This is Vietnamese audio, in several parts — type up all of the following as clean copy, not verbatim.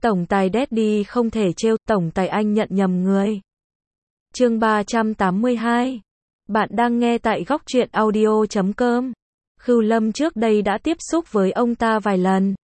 Tổng tài Daddy không thể trêu, tổng tài anh nhận nhầm người. Chương 382. Bạn đang nghe tại góc truyện audio.com. Khưu Lâm trước đây đã tiếp xúc với ông ta vài lần.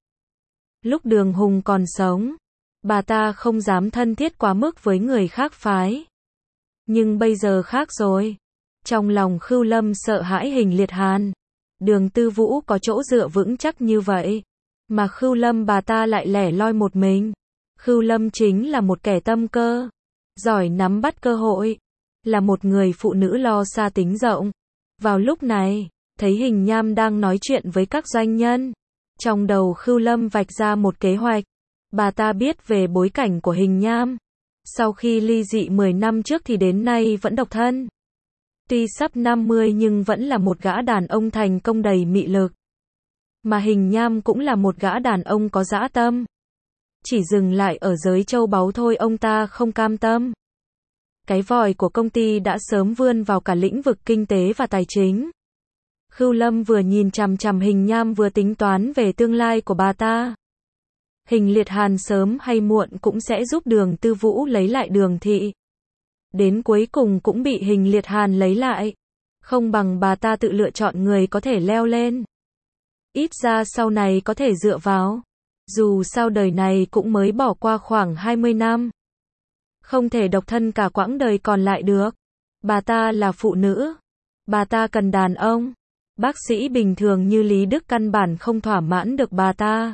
Lúc Đường Hùng còn sống, bà ta không dám thân thiết quá mức với người khác phái. Nhưng bây giờ khác rồi. Trong lòng Khưu Lâm sợ hãi Hình Liệt Hàn. Đường Tư Vũ có chỗ dựa vững chắc như vậy, mà Khưu Lâm bà ta lại lẻ loi một mình. Khưu Lâm chính là một kẻ tâm cơ, giỏi nắm bắt cơ hội, là một người phụ nữ lo xa tính rộng. Vào lúc này, thấy Hình Nham đang nói chuyện với các doanh nhân. Trong đầu Khưu Lâm vạch ra một kế hoạch. Bà ta biết về bối cảnh của Hình Nham. Sau khi ly dị 10 năm trước thì đến nay vẫn độc thân. Tuy sắp 50 nhưng vẫn là một gã đàn ông thành công đầy mị lực. Mà Hình Nham cũng là một gã đàn ông có dã tâm. Chỉ dừng lại ở giới châu báu thôi ông ta không cam tâm. Cái vòi của công ty đã sớm vươn vào cả lĩnh vực kinh tế và tài chính. Khưu Lâm vừa nhìn chằm chằm Hình Nham vừa tính toán về tương lai của bà ta. Hình Liệt Hàn sớm hay muộn cũng sẽ giúp Đường Tư Vũ lấy lại Đường thị. Đến cuối cùng cũng bị Hình Liệt Hàn lấy lại. Không bằng bà ta tự lựa chọn người có thể leo lên. Ít ra sau này có thể dựa vào. Dù sao đời này cũng mới bỏ qua khoảng 20 năm. Không thể độc thân cả quãng đời còn lại được. Bà ta là phụ nữ. Bà ta cần đàn ông. Bác sĩ bình thường như Lý Đức căn bản không thỏa mãn được bà ta.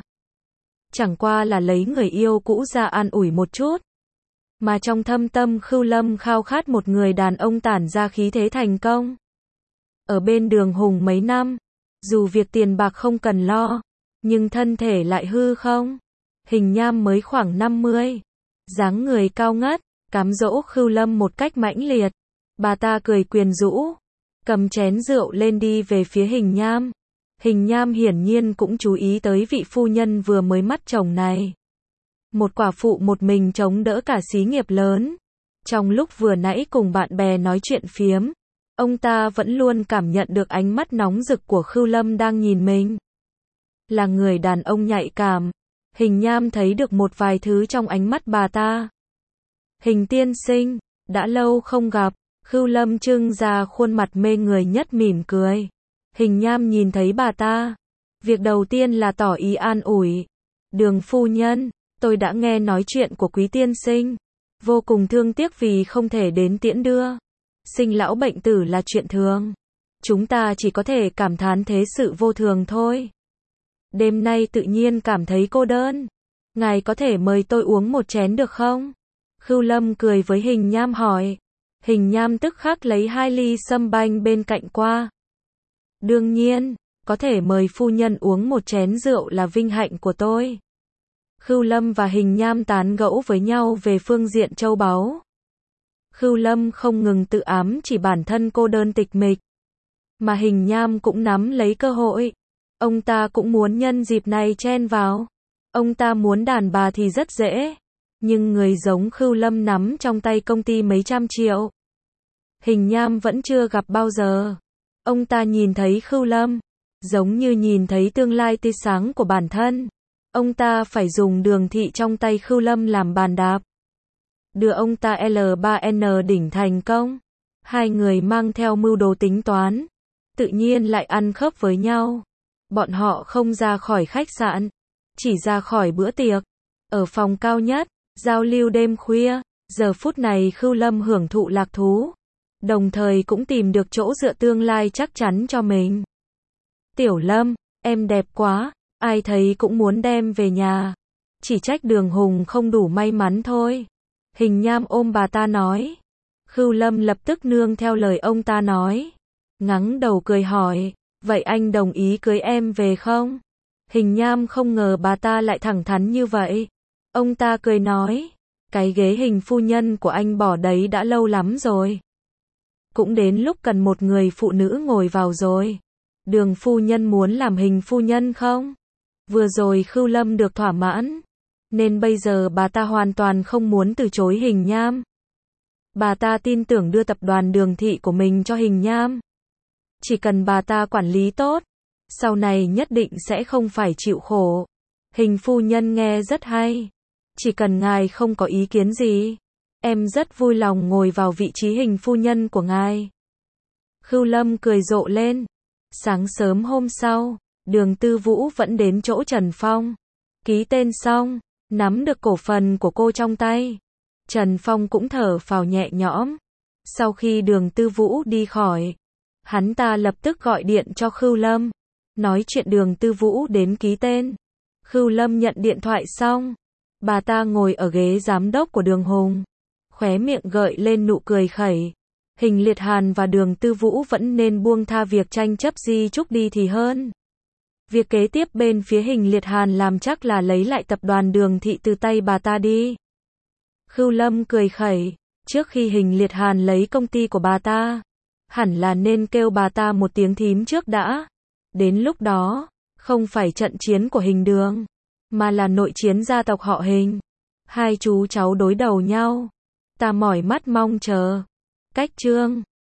Chẳng qua là lấy người yêu cũ ra an ủi một chút. Mà trong thâm tâm Khưu Lâm khao khát một người đàn ông tản ra khí thế thành công. Ở bên Đường Hùng mấy năm, dù việc tiền bạc không cần lo, nhưng thân thể lại hư không. Hình Nham mới khoảng 50, dáng người cao ngất, cám dỗ Khưu Lâm một cách mãnh liệt. Bà ta cười quyến rũ, cầm chén rượu lên đi về phía Hình Nham. Hình Nham hiển nhiên cũng chú ý tới vị phu nhân vừa mới mất chồng này. Một quả phụ một mình chống đỡ cả xí nghiệp lớn. Trong lúc vừa nãy cùng bạn bè nói chuyện phiếm, ông ta vẫn luôn cảm nhận được ánh mắt nóng rực của Khưu Lâm đang nhìn mình. Là người đàn ông nhạy cảm, Hình Nham thấy được một vài thứ trong ánh mắt bà ta. Hình tiên sinh, đã lâu không gặp. Khưu Lâm trưng ra khuôn mặt mê người nhất mỉm cười. Hình Nham nhìn thấy bà ta. Việc đầu tiên là tỏ ý an ủi. Đường phu nhân, tôi đã nghe nói chuyện của quý tiên sinh. Vô cùng thương tiếc vì không thể đến tiễn đưa. Sinh lão bệnh tử là chuyện thường. Chúng ta chỉ có thể cảm thán thế sự vô thường thôi. Đêm nay tự nhiên cảm thấy cô đơn. Ngài có thể mời tôi uống một chén được không? Khưu Lâm cười với Hình Nham hỏi. Hình Nham tức khắc lấy 2 ly sâm banh bên cạnh qua. Đương nhiên, có thể mời phu nhân uống một chén rượu là vinh hạnh của tôi. Khưu Lâm và Hình Nham tán gẫu với nhau về phương diện châu báu. Khưu Lâm không ngừng tự ám chỉ bản thân cô đơn tịch mịch. Mà Hình Nham cũng nắm lấy cơ hội. Ông ta cũng muốn nhân dịp này chen vào. Ông ta muốn đàn bà thì rất dễ. Nhưng người giống Khưu Lâm nắm trong tay công ty mấy trăm triệu. Hình Nham vẫn chưa gặp bao giờ. Ông ta nhìn thấy Khưu Lâm, giống như nhìn thấy tương lai tươi sáng của bản thân. Ông ta phải dùng Đường thị trong tay Khưu Lâm làm bàn đạp. Đưa ông ta L3N đỉnh thành công. Hai người mang theo mưu đồ tính toán. Tự nhiên lại ăn khớp với nhau. Bọn họ không ra khỏi khách sạn. Chỉ ra khỏi bữa tiệc. Ở phòng cao nhất, giao lưu đêm khuya. Giờ phút này Khưu Lâm hưởng thụ lạc thú. Đồng thời cũng tìm được chỗ dựa tương lai chắc chắn cho mình. Tiểu Lâm, em đẹp quá. Ai thấy cũng muốn đem về nhà. Chỉ trách Đường Hùng không đủ may mắn thôi. Hình Nham ôm bà ta nói. Khưu Lâm lập tức nương theo lời ông ta nói. Ngắng đầu cười hỏi. Vậy anh đồng ý cưới em về không? Hình Nham không ngờ bà ta lại thẳng thắn như vậy. Ông ta cười nói. Cái ghế Hình phu nhân của anh bỏ đấy đã lâu lắm rồi. Cũng đến lúc cần một người phụ nữ ngồi vào rồi. Đường phu nhân muốn làm Hình phu nhân không? Vừa rồi Khưu Lâm được thỏa mãn. Nên bây giờ bà ta hoàn toàn không muốn từ chối Hình Nham. Bà ta tin tưởng đưa tập đoàn Đường thị của mình cho Hình Nham. Chỉ cần bà ta quản lý tốt, sau này nhất định sẽ không phải chịu khổ. Hình phu nhân nghe rất hay. Chỉ cần ngài không có ý kiến gì, em rất vui lòng ngồi vào vị trí hình phu nhân của ngài. Khưu Lâm cười rộ lên. Sáng sớm hôm sau, Đường Tư Vũ vẫn đến chỗ Trần Phong. Ký tên xong, nắm được cổ phần của cô trong tay. Trần Phong cũng thở phào nhẹ nhõm. Sau khi Đường Tư Vũ đi khỏi, hắn ta lập tức gọi điện cho Khưu Lâm, nói chuyện Đường Tư Vũ đến ký tên. Khưu Lâm nhận điện thoại xong, bà ta ngồi ở ghế giám đốc của Đường Hùng, khóe miệng gợi lên nụ cười khẩy. Hình Liệt Hàn và Đường Tư Vũ vẫn nên buông tha việc tranh chấp di chúc đi thì hơn. Việc kế tiếp bên phía Hình Liệt Hàn làm chắc là lấy lại tập đoàn Đường Thị từ tay bà ta đi. Khưu Lâm cười khẩy, trước khi Hình Liệt Hàn lấy công ty của bà ta, hẳn là nên kêu bà ta một tiếng thím trước đã. Đến lúc đó, không phải trận chiến của Hình Đường, mà là nội chiến gia tộc họ Hình. Hai chú cháu đối đầu nhau. Ta mỏi mắt mong chờ. Cách chương